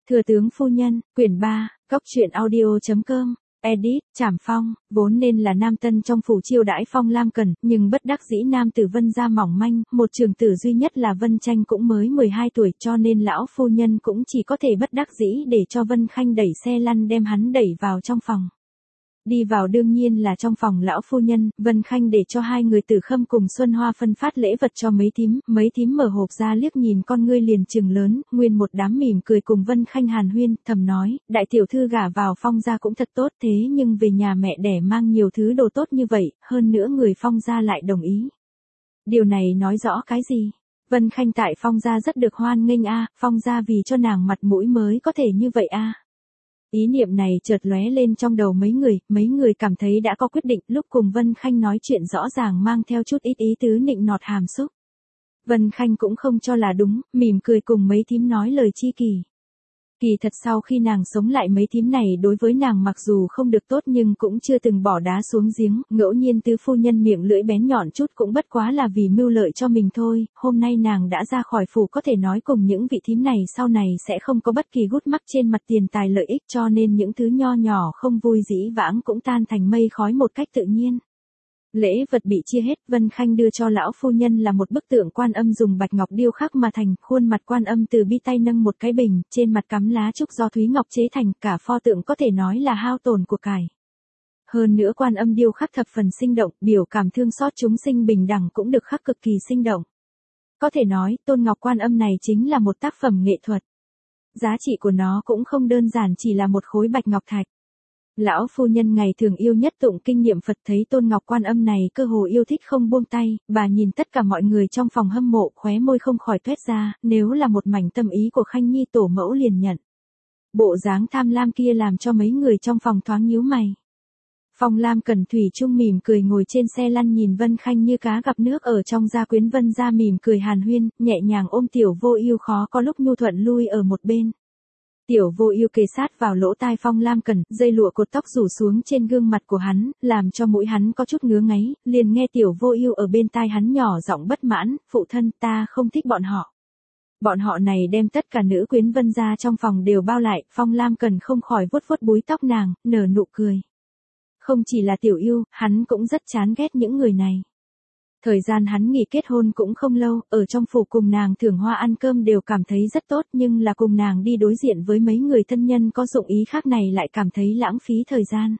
Thừa tướng phu nhân, quyển 3, Cốc truyện audio.com, edit, Trảm Phong, vốn nên là nam tân trong phủ chiêu đãi Phong Lam Cần, nhưng bất đắc dĩ nam tử Vân gia mỏng manh, một trưởng tử duy nhất là Vân Tranh cũng mới 12 tuổi cho nên lão phu nhân cũng chỉ có thể bất đắc dĩ để cho Vân Khanh đẩy xe lăn đem hắn đẩy vào trong phòng. Đi vào đương nhiên là trong phòng lão phu nhân, Vân Khanh để cho hai người Tử Khâm cùng Xuân Hoa phân phát lễ vật cho mấy thím mở hộp ra liếc nhìn con ngươi liền trừng lớn, nguyên một đám mỉm cười cùng Vân Khanh hàn huyên, thầm nói, đại tiểu thư gả vào Phong gia cũng thật tốt thế nhưng về nhà mẹ đẻ mang nhiều thứ đồ tốt như vậy, hơn nữa người Phong gia lại đồng ý. Điều này nói rõ cái gì? Vân Khanh tại Phong gia rất được hoan nghênh a, Phong gia vì cho nàng mặt mũi mới có thể như vậy a. Ý niệm này chợt lóe lên trong đầu mấy người cảm thấy đã có quyết định, lúc cùng Vân Khanh nói chuyện rõ ràng mang theo chút ít ý tứ nịnh nọt hàm xúc. Vân Khanh cũng không cho là đúng, mỉm cười cùng mấy thím nói lời chi kỷ. Kỳ thật sau khi nàng sống lại mấy thím này đối với nàng mặc dù không được tốt nhưng cũng chưa từng bỏ đá xuống giếng, ngẫu nhiên tứ phu nhân miệng lưỡi bén nhọn chút cũng bất quá là vì mưu lợi cho mình thôi, hôm nay nàng đã ra khỏi phủ có thể nói cùng những vị thím này sau này sẽ không có bất kỳ gút mắc trên mặt tiền tài lợi ích cho nên những thứ nho nhỏ không vui dĩ vãng cũng tan thành mây khói một cách tự nhiên. Lễ vật bị chia hết, Vân Khanh đưa cho lão phu nhân là một bức tượng Quan Âm dùng bạch ngọc điêu khắc mà thành, khuôn mặt Quan Âm từ bi tay nâng một cái bình, trên mặt cắm lá trúc do Thúy Ngọc chế thành, cả pho tượng có thể nói là hao tổn của cải. Hơn nữa Quan Âm điêu khắc thập phần sinh động, biểu cảm thương xót chúng sinh bình đẳng cũng được khắc cực kỳ sinh động. Có thể nói, Tôn Ngọc Quan Âm này chính là một tác phẩm nghệ thuật. Giá trị của nó cũng không đơn giản chỉ là một khối bạch ngọc thạch. Lão phu nhân ngày thường yêu nhất tụng kinh niệm Phật thấy Tôn Ngọc Quan Âm này cơ hồ yêu thích không buông tay, bà nhìn tất cả mọi người trong phòng hâm mộ khóe môi không khỏi toét ra, nếu là một mảnh tâm ý của Khanh Nhi tổ mẫu liền nhận. Bộ dáng tham lam kia làm cho mấy người trong phòng thoáng nhíu mày. Phong Lam Cần thủy chung mỉm cười ngồi trên xe lăn nhìn Vân Khanh như cá gặp nước ở trong gia quyến Vân gia mỉm cười hàn huyên, nhẹ nhàng ôm Tiểu Vô Ưu khó có lúc nhu thuận lui ở một bên. Tiểu Vô Ưu kề sát vào lỗ tai Phong Lam Cần, dây lụa cột tóc rủ xuống trên gương mặt của hắn, làm cho mũi hắn có chút ngứa ngáy, liền nghe Tiểu Vô Ưu ở bên tai hắn nhỏ giọng bất mãn, phụ thân ta không thích bọn họ. Bọn họ này đem tất cả nữ quyến Vân gia trong phòng đều bao lại, Phong Lam Cần không khỏi vuốt vuốt búi tóc nàng, nở nụ cười. Không chỉ là Tiểu Ưu, hắn cũng rất chán ghét những người này. Thời gian hắn nghỉ kết hôn cũng không lâu, ở trong phủ cùng nàng thưởng hoa ăn cơm đều cảm thấy rất tốt nhưng là cùng nàng đi đối diện với mấy người thân nhân có dụng ý khác này lại cảm thấy lãng phí thời gian.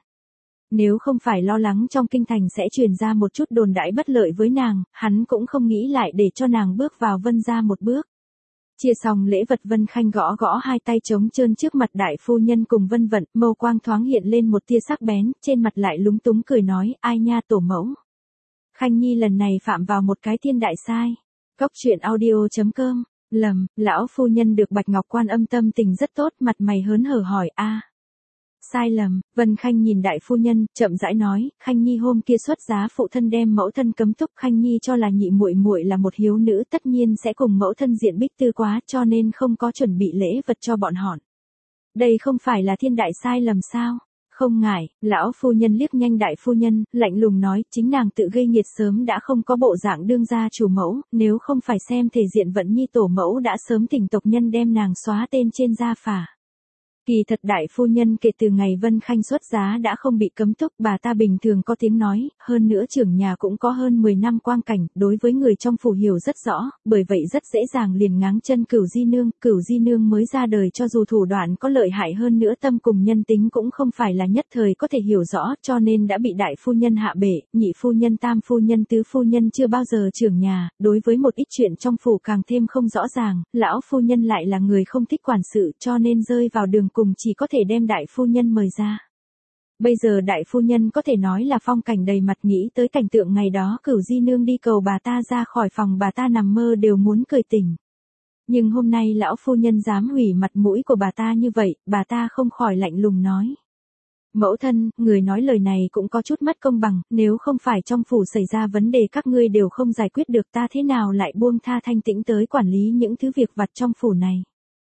Nếu không phải lo lắng trong kinh thành sẽ truyền ra một chút đồn đãi bất lợi với nàng, hắn cũng không nghĩ lại để cho nàng bước vào Vân gia một bước. Chia xong lễ vật Vân Khanh gõ hai tay trống trơn trước mặt đại phu nhân cùng Vân Vận, mâu quang thoáng hiện lên một tia sắc bén, trên mặt lại lúng túng cười nói, ai nha tổ mẫu. Khanh Nhi lần này phạm vào một cái thiên đại sai. Cốc truyện audio.com, lầm, lão phu nhân được Bạch Ngọc Quan Âm tâm tình rất tốt, mặt mày hớn hở hỏi a. Sai lầm, Vân Khanh nhìn đại phu nhân, chậm rãi nói, Khanh Nhi hôm kia xuất giá phụ thân đem mẫu thân cấm túc, Khanh Nhi cho là nhị muội muội là một hiếu nữ tất nhiên sẽ cùng mẫu thân diện bích tư quá cho nên không có chuẩn bị lễ vật cho bọn họ. Đây không phải là thiên đại sai lầm sao? Không ngại, lão phu nhân liếc nhanh đại phu nhân, lạnh lùng nói, chính nàng tự gây nghiệt sớm đã không có bộ dạng đương gia chủ mẫu, nếu không phải xem thể diện Vận Nhi tổ mẫu đã sớm thỉnh tộc nhân đem nàng xóa tên trên gia phả. Kỳ thật đại phu nhân kể từ ngày Vân Khanh xuất giá đã không bị cấm túc, bà ta bình thường có tiếng nói, hơn nữa trưởng nhà cũng có hơn 10 năm quang cảnh, đối với người trong phủ hiểu rất rõ, bởi vậy rất dễ dàng liền ngáng chân Cửu Di Nương mới ra đời cho dù thủ đoạn có lợi hại hơn nữa tâm cùng nhân tính cũng không phải là nhất thời có thể hiểu rõ cho nên đã bị đại phu nhân hạ bệ, nhị phu nhân tam phu nhân tứ phu nhân chưa bao giờ trưởng nhà, đối với một ít chuyện trong phủ càng thêm không rõ ràng, lão phu nhân lại là người không thích quản sự cho nên rơi vào đường cùng chỉ có thể đem đại phu nhân mời ra. Bây giờ đại phu nhân có thể nói là phong cảnh đầy mặt nghĩ tới cảnh tượng ngày đó Cửu Di Nương đi cầu bà ta ra khỏi phòng bà ta nằm mơ đều muốn cười tỉnh. Nhưng hôm nay lão phu nhân dám hủy mặt mũi của bà ta như vậy, bà ta không khỏi lạnh lùng nói. Mẫu thân, người nói lời này cũng có chút mất công bằng, nếu không phải trong phủ xảy ra vấn đề các ngươi đều không giải quyết được ta thế nào lại buông tha thanh tĩnh tới quản lý những thứ việc vặt trong phủ này.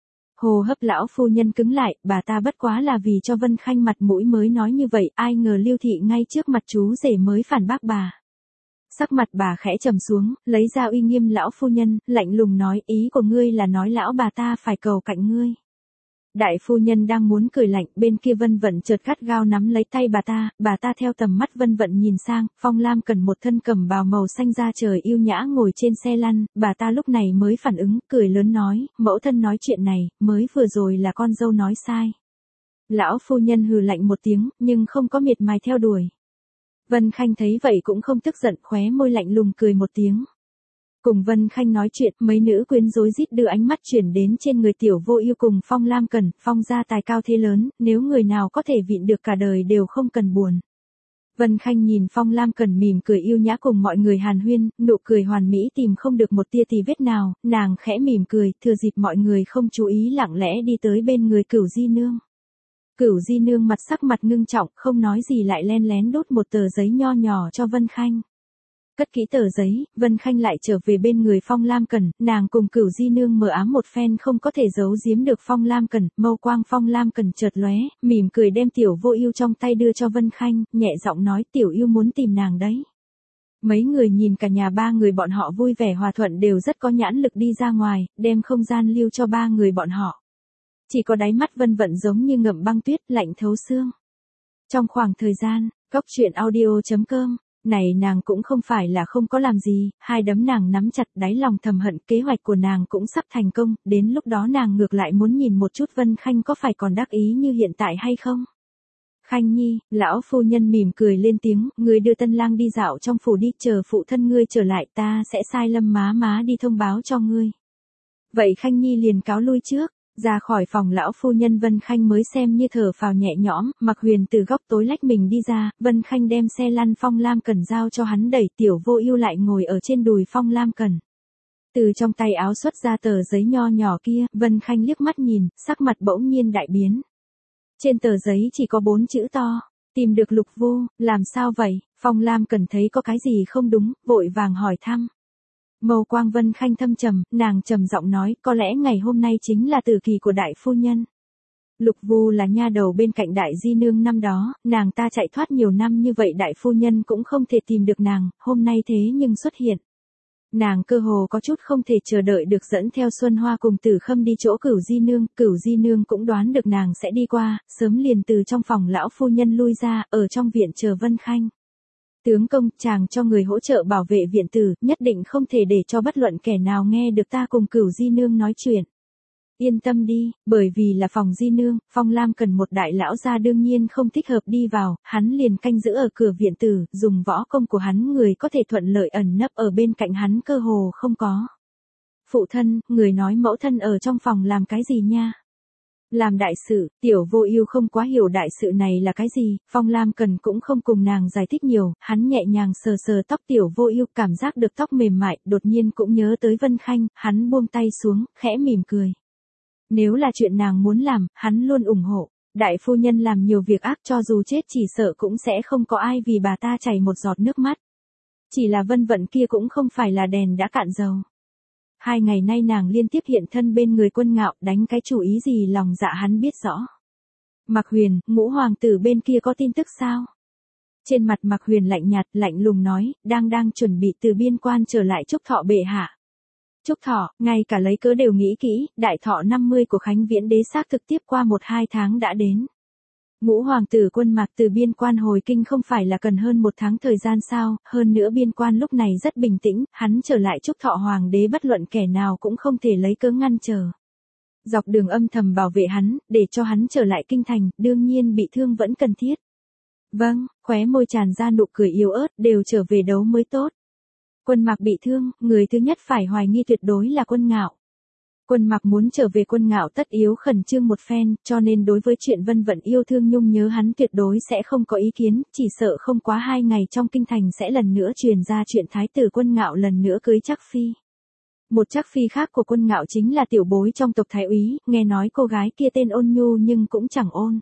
Hô hấp lão phu nhân cứng lại, bà ta bất quá là vì cho Vân Khanh mặt mũi mới nói như vậy, ai ngờ Lưu thị ngay trước mặt chú rể mới phản bác bà. Sắc mặt bà khẽ trầm xuống, lấy ra uy nghiêm lão phu nhân, lạnh lùng nói, ý của ngươi là nói lão bà ta phải cầu cạnh ngươi. Đại phu nhân đang muốn cười lạnh, bên kia Vân Vận chợt gắt gao nắm lấy tay bà ta theo tầm mắt Vân Vận nhìn sang, Phong Lam Cần một thân cẩm bào màu xanh da trời yêu nhã ngồi trên xe lăn, bà ta lúc này mới phản ứng, cười lớn nói, mẫu thân nói chuyện này, mới vừa rồi là con dâu nói sai. Lão phu nhân hừ lạnh một tiếng, nhưng không có miệt mài theo đuổi. Vân Khanh thấy vậy cũng không tức giận, khóe môi lạnh lùng cười một tiếng. Cùng Vân Khanh nói chuyện, mấy nữ quyến rối rít đưa ánh mắt chuyển đến trên người Tiểu Vô Ưu cùng Phong Lam Cần, Phong gia tài cao thế lớn, nếu người nào có thể vịn được cả đời đều không cần buồn. Vân Khanh nhìn Phong Lam Cần mỉm cười yêu nhã cùng mọi người hàn huyên, nụ cười hoàn mỹ tìm không được một tia tì vết nào, nàng khẽ mỉm cười, thừa dịp mọi người không chú ý lặng lẽ đi tới bên người Cửu Di Nương. Cửu Di Nương sắc mặt ngưng trọng, không nói gì lại len lén đút một tờ giấy nho nhỏ cho Vân Khanh. Cất kỹ tờ giấy, Vân Khanh lại trở về bên người Phong Lam Cần, nàng cùng Cửu Di Nương mở ám một phen không có thể giấu giếm được Phong Lam Cần, mâu quang Phong Lam Cần chợt lóe, mỉm cười đem Tiểu Vô Ưu trong tay đưa cho Vân Khanh, nhẹ giọng nói Tiểu Ưu muốn tìm nàng đấy. Mấy người nhìn cả nhà ba người bọn họ vui vẻ hòa thuận đều rất có nhãn lực đi ra ngoài, đem không gian lưu cho ba người bọn họ. Chỉ có đáy mắt Vân Vận giống như ngậm băng tuyết, lạnh thấu xương. Trong khoảng thời gian, goctruyện.audio.com này nàng cũng không phải là không có làm gì, hai đấm nàng nắm chặt đáy lòng thầm hận, kế hoạch của nàng cũng sắp thành công, đến lúc đó nàng ngược lại muốn nhìn một chút Vân Khanh có phải còn đắc ý như hiện tại hay không. Khanh Nhi, lão phu nhân mỉm cười lên tiếng, ngươi đưa Tân Lang đi dạo trong phủ đi, chờ phụ thân ngươi trở lại ta sẽ sai Lâm má đi thông báo cho ngươi. Vậy Khanh Nhi liền cáo lui trước. Ra khỏi phòng lão phu nhân Vân Khanh mới xem như thở phào nhẹ nhõm, Mạc Huyền từ góc tối lách mình đi ra, Vân Khanh đem xe lăn Phong Lam Cần giao cho hắn đẩy, Tiểu Vô Ưu lại ngồi ở trên đùi Phong Lam Cần. Từ trong tay áo xuất ra tờ giấy nho nhỏ kia, Vân Khanh liếc mắt nhìn, sắc mặt bỗng nhiên đại biến. Trên tờ giấy chỉ có 4 chữ to, tìm được Lục Vu, làm sao vậy? Phong Lam Cần thấy có cái gì không đúng, vội vàng hỏi thăm. Mâu quang Vân Khanh thâm trầm, nàng trầm giọng nói, có lẽ ngày hôm nay chính là tử kỳ của đại phu nhân. Lục Vu là nha đầu bên cạnh đại di nương năm đó, nàng ta chạy thoát nhiều năm như vậy đại phu nhân cũng không thể tìm được nàng, hôm nay thế nhưng xuất hiện. Nàng cơ hồ có chút không thể chờ đợi được dẫn theo Xuân Hoa cùng Tử Khâm đi chỗ Cửu Di Nương cũng đoán được nàng sẽ đi qua, sớm liền từ trong phòng lão phu nhân lui ra, ở trong viện chờ Vân Khanh. Tướng công, chàng cho người hỗ trợ bảo vệ viện tử, nhất định không thể để cho bất luận kẻ nào nghe được ta cùng Cửu Di Nương nói chuyện. Yên tâm đi, bởi vì là phòng Di Nương, Phong Lam Cần một đại lão gia đương nhiên không thích hợp đi vào, hắn liền canh giữ ở cửa viện tử, dùng võ công của hắn người có thể thuận lợi ẩn nấp ở bên cạnh hắn cơ hồ không có. Phụ thân, người nói mẫu thân ở trong phòng làm cái gì nha? Làm đại sự, Tiểu Vô Ưu không quá hiểu đại sự này là cái gì, Phong Lam Cần cũng không cùng nàng giải thích nhiều, hắn nhẹ nhàng sờ sờ tóc Tiểu Vô Ưu, cảm giác được tóc mềm mại, đột nhiên cũng nhớ tới Vân Khanh, hắn buông tay xuống, khẽ mỉm cười. Nếu là chuyện nàng muốn làm, hắn luôn ủng hộ. Đại phu nhân làm nhiều việc ác cho dù chết chỉ sợ cũng sẽ không có ai vì bà ta chảy một giọt nước mắt. Chỉ là Vân Vận kia cũng không phải là đèn đã cạn dầu. 2 ngày nay nàng liên tiếp hiện thân bên người Quân Ngạo, đánh cái chủ ý gì lòng dạ hắn biết rõ. Mạc Huyền, Ngũ hoàng tử bên kia có tin tức sao? Trên mặt Mạc Huyền lạnh nhạt, lạnh lùng nói, đang chuẩn bị từ biên quan trở lại Trúc Thọ bệ hạ. Trúc Thọ, ngay cả lấy cớ đều nghĩ kỹ, đại thọ 50 của Khánh Viễn đế xác thực tiếp qua 1-2 tháng đã đến. Ngũ hoàng tử Quân Mạc từ biên quan hồi kinh không phải là cần hơn 1 tháng thời gian sao, hơn nữa biên quan lúc này rất bình tĩnh, hắn trở lại Trúc Thọ hoàng đế bất luận kẻ nào cũng không thể lấy cớ ngăn trở. Dọc đường âm thầm bảo vệ hắn, để cho hắn trở lại kinh thành, đương nhiên bị thương vẫn cần thiết. Vâng, khóe môi tràn ra nụ cười yếu ớt, đều trở về đấu mới tốt. Quân Mạc bị thương, người thứ nhất phải hoài nghi tuyệt đối là Quân Ngạo. Quân Mạc muốn trở về Quân Ngạo tất yếu khẩn trương một phen, cho nên đối với chuyện Vân Vận yêu thương nhung nhớ hắn tuyệt đối sẽ không có ý kiến, chỉ sợ không quá 2 ngày trong kinh thành sẽ lần nữa truyền ra chuyện thái tử Quân Ngạo lần nữa cưới Trác phi. Một Trác phi khác của Quân Ngạo chính là tiểu bối trong tộc Thái úy, nghe nói cô gái kia tên Ôn Nhu nhưng cũng chẳng ôn.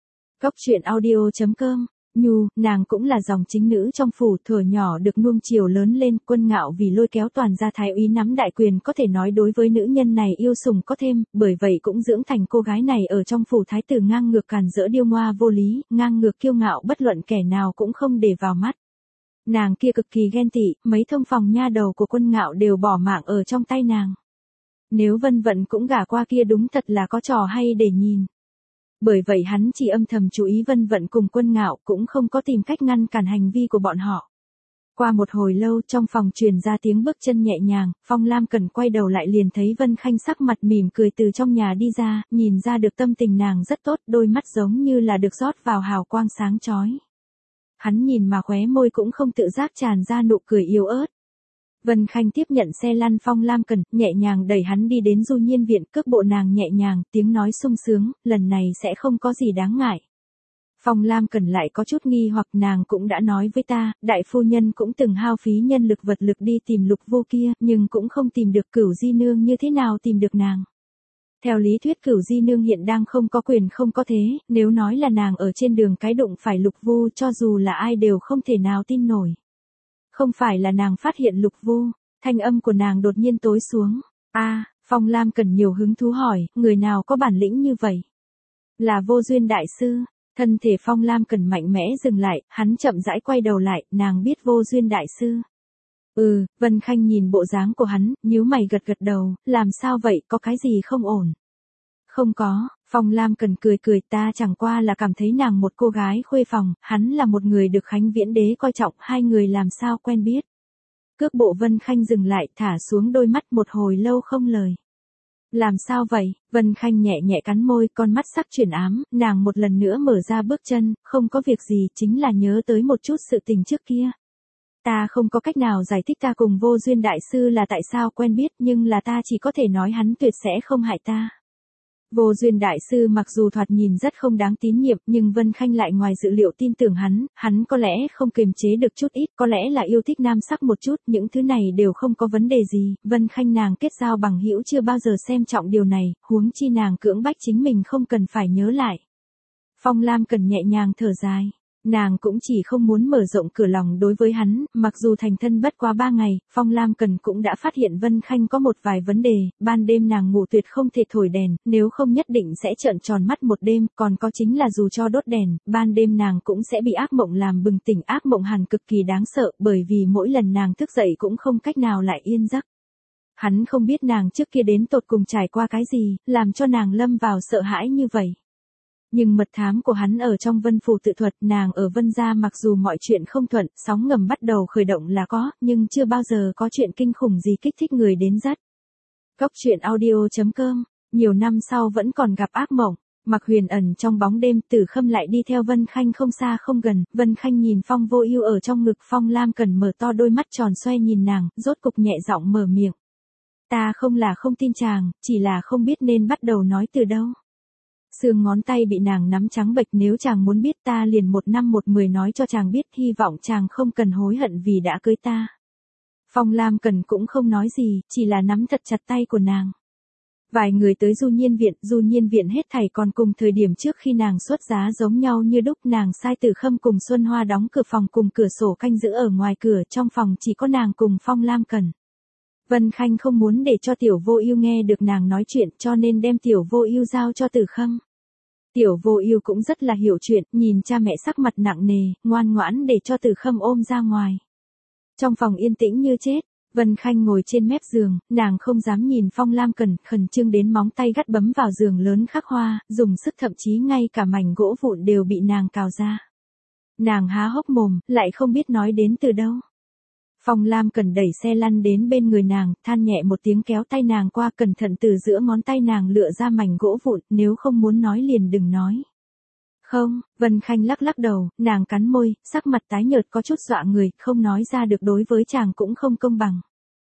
Goctruyện.audio.com Nhu, nàng cũng là dòng chính nữ trong phủ, thuở nhỏ được nuông chiều lớn lên, Quân Ngạo vì lôi kéo toàn gia thái úy nắm đại quyền có thể nói đối với nữ nhân này yêu sủng có thêm, bởi vậy cũng dưỡng thành cô gái này ở trong phủ thái tử ngang ngược càn rỡ điêu ngoa vô lý, ngang ngược kiêu ngạo bất luận kẻ nào cũng không để vào mắt. Nàng kia cực kỳ ghen tị, mấy thông phòng nha đầu của Quân Ngạo đều bỏ mạng ở trong tay nàng. Nếu Vân Vận cũng gả qua kia đúng thật là có trò hay để nhìn. Bởi vậy hắn chỉ âm thầm chú ý Vân Vận cùng Quân Ngạo, cũng không có tìm cách ngăn cản hành vi của bọn họ. Qua một hồi lâu trong phòng truyền ra tiếng bước chân nhẹ nhàng, Phong Lam Cần quay đầu lại liền thấy Vân Khanh sắc mặt mỉm cười từ trong nhà đi ra, nhìn ra được tâm tình nàng rất tốt, đôi mắt giống như là được rót vào hào quang sáng chói. Hắn nhìn mà khóe môi cũng không tự giác tràn ra nụ cười yếu ớt. Vân Khanh tiếp nhận xe lăn Phong Lam Cần, nhẹ nhàng đẩy hắn đi đến Du Nhiên viện, cước bộ nàng nhẹ nhàng, tiếng nói sung sướng, lần này sẽ không có gì đáng ngại. Phong Lam Cần lại có chút nghi hoặc, nàng cũng đã nói với ta, đại phu nhân cũng từng hao phí nhân lực vật lực đi tìm Lục Vô kia, nhưng cũng không tìm được Cửu Di Nương, như thế nào tìm được nàng. Theo lý thuyết Cửu Di Nương hiện đang không có quyền không có thế, nếu nói là nàng ở trên đường cái đụng phải Lục Vô, cho dù là ai đều không thể nào tin nổi. Không phải là nàng phát hiện Lục Vô, thanh âm của nàng đột nhiên tối xuống. Phong Lam Cần nhiều hứng thú hỏi, người nào có bản lĩnh như vậy? Là Vô Duyên đại sư. Thân thể Phong Lam Cần mạnh mẽ dừng lại, hắn chậm rãi quay đầu lại, nàng biết Vô Duyên đại sư. Vân Khanh nhìn bộ dáng của hắn, nhíu mày gật gật đầu, làm sao vậy, có cái gì không ổn? Không có, Phong Lam Cần cười cười, ta chẳng qua là cảm thấy nàng một cô gái khuê phòng, hắn là một người được Khánh Viễn Đế coi trọng, hai người làm sao quen biết. Cước bộ Vân Khanh dừng lại, thả xuống đôi mắt một hồi lâu không lời. Làm sao vậy? Vân Khanh nhẹ nhẹ cắn môi, con mắt sắc chuyển ám, nàng một lần nữa mở ra bước chân, không có việc gì, chính là nhớ tới một chút sự tình trước kia. Ta không có cách nào giải thích ta cùng Vô Duyên đại sư là tại sao quen biết, nhưng là ta chỉ có thể nói hắn tuyệt sẽ không hại ta. Vô Duyên đại sư mặc dù thoạt nhìn rất không đáng tín nhiệm, nhưng Vân Khanh lại ngoài dự liệu tin tưởng hắn có lẽ không kiềm chế được chút ít, có lẽ là yêu thích nam sắc một chút, những thứ này đều không có vấn đề gì, Vân Khanh nàng kết giao bằng hữu chưa bao giờ xem trọng điều này, huống chi nàng cưỡng bách chính mình không cần phải nhớ lại. Phong Lam Cần nhẹ nhàng thở dài. Nàng cũng chỉ không muốn mở rộng cửa lòng đối với hắn, mặc dù thành thân bất quá 3 ngày, Phong Lam Cần cũng đã phát hiện Vân Khanh có một vài vấn đề, ban đêm nàng ngủ tuyệt không thể thổi đèn, nếu không nhất định sẽ trợn tròn mắt một đêm, còn có chính là dù cho đốt đèn, ban đêm nàng cũng sẽ bị ác mộng làm bừng tỉnh, ác mộng hàn cực kỳ đáng sợ, bởi vì mỗi lần nàng thức dậy cũng không cách nào lại yên giấc. Hắn không biết nàng trước kia đến tột cùng trải qua cái gì, làm cho nàng lâm vào sợ hãi như vậy. Nhưng mật thám của hắn ở trong Vân Phủ tự thuật, nàng ở Vân gia mặc dù mọi chuyện không thuận, sóng ngầm bắt đầu khởi động là có, nhưng chưa bao giờ có chuyện kinh khủng gì kích thích người đến rất. Cốc truyện audio.com, nhiều năm sau vẫn còn gặp ác mộng, Mặc Huyền ẩn trong bóng đêm, Tử Khâm lại đi theo Vân Khanh không xa không gần, Vân Khanh nhìn Phong Vô Ưu ở trong ngực, Phong Lam Cần mở to đôi mắt tròn xoe nhìn nàng, rốt cục nhẹ giọng mở miệng. Ta không là không tin chàng, chỉ là không biết nên bắt đầu nói từ đâu. Xương ngón tay bị nàng nắm trắng bệch, nếu chàng muốn biết ta liền 1 năm 1 10 nói cho chàng biết, hy vọng chàng không cần hối hận vì đã cưới ta. Phong Lam Cần cũng không nói gì, chỉ là nắm thật chặt tay của nàng. Vài người tới Du Nhiên viện hết thảy còn cùng thời điểm trước khi nàng xuất giá giống nhau như đúc, nàng sai Tử Khâm cùng Xuân Hoa đóng cửa phòng cùng cửa sổ canh giữ ở ngoài cửa, trong phòng chỉ có nàng cùng Phong Lam Cần. Vân Khanh không muốn để cho Tiểu Vô Ưu nghe được nàng nói chuyện, cho nên đem Tiểu Vô Ưu giao cho Tử Khâm. Tiểu Vô Ưu cũng rất là hiểu chuyện, nhìn cha mẹ sắc mặt nặng nề, ngoan ngoãn để cho Tử Khâm ôm ra ngoài. Trong phòng yên tĩnh như chết, Vân Khanh ngồi trên mép giường, nàng không dám nhìn Phong Lam Cần, khẩn trương đến móng tay gắt bấm vào giường lớn khắc hoa, dùng sức thậm chí ngay cả mảnh gỗ vụn đều bị nàng cào ra. Nàng há hốc mồm, lại không biết nói đến từ đâu. Phong Lam Cần đẩy xe lăn đến bên người nàng, than nhẹ một tiếng kéo tay nàng qua, cẩn thận từ giữa ngón tay nàng lựa ra mảnh gỗ vụn, nếu không muốn nói liền đừng nói. Không, Vân Khanh lắc lắc đầu, nàng cắn môi, sắc mặt tái nhợt có chút dọa người, không nói ra được, đối với chàng cũng không công bằng.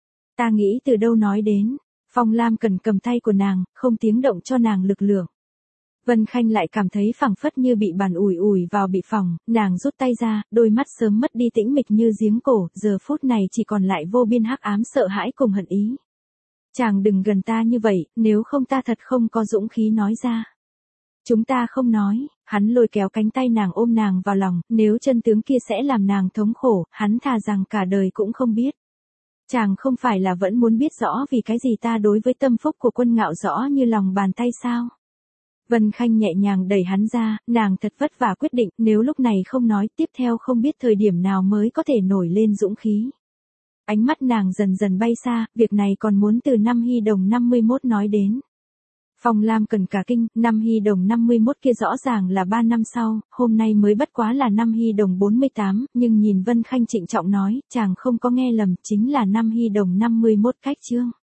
Ta nghĩ từ đâu nói đến. Phong Lam Cần cầm tay của nàng, không tiếng động cho nàng lực lượng. Vân Khanh lại cảm thấy phảng phất như bị bàn ủi ủi vào bị phỏng, nàng rút tay ra, đôi mắt sớm mất đi tĩnh mịch như giếng cổ, giờ phút này chỉ còn lại vô biên hắc ám sợ hãi cùng hận ý. Chàng đừng gần ta như vậy, nếu không ta thật không có dũng khí nói ra. Chúng ta không nói, hắn lôi kéo cánh tay nàng ôm nàng vào lòng, nếu chân tướng kia sẽ làm nàng thống khổ, hắn thà rằng cả đời cũng không biết. Chàng không phải là vẫn muốn biết rõ vì cái gì ta đối với tâm phúc của Quân Ngạo rõ như lòng bàn tay sao? Vân Khanh nhẹ nhàng đẩy hắn ra, nàng thật vất vả quyết định, nếu lúc này không nói, tiếp theo không biết thời điểm nào mới có thể nổi lên dũng khí. Ánh mắt nàng dần dần bay xa, việc này còn muốn từ năm Hy Đồng 51 nói đến. Phong Lam Cần cả kinh, năm Hy Đồng 51 kia rõ ràng là 3 năm sau, hôm nay mới bất quá là năm Hy Đồng 48, nhưng nhìn Vân Khanh trịnh trọng nói, chàng không có nghe lầm, chính là năm Hy Đồng 51 cách chương.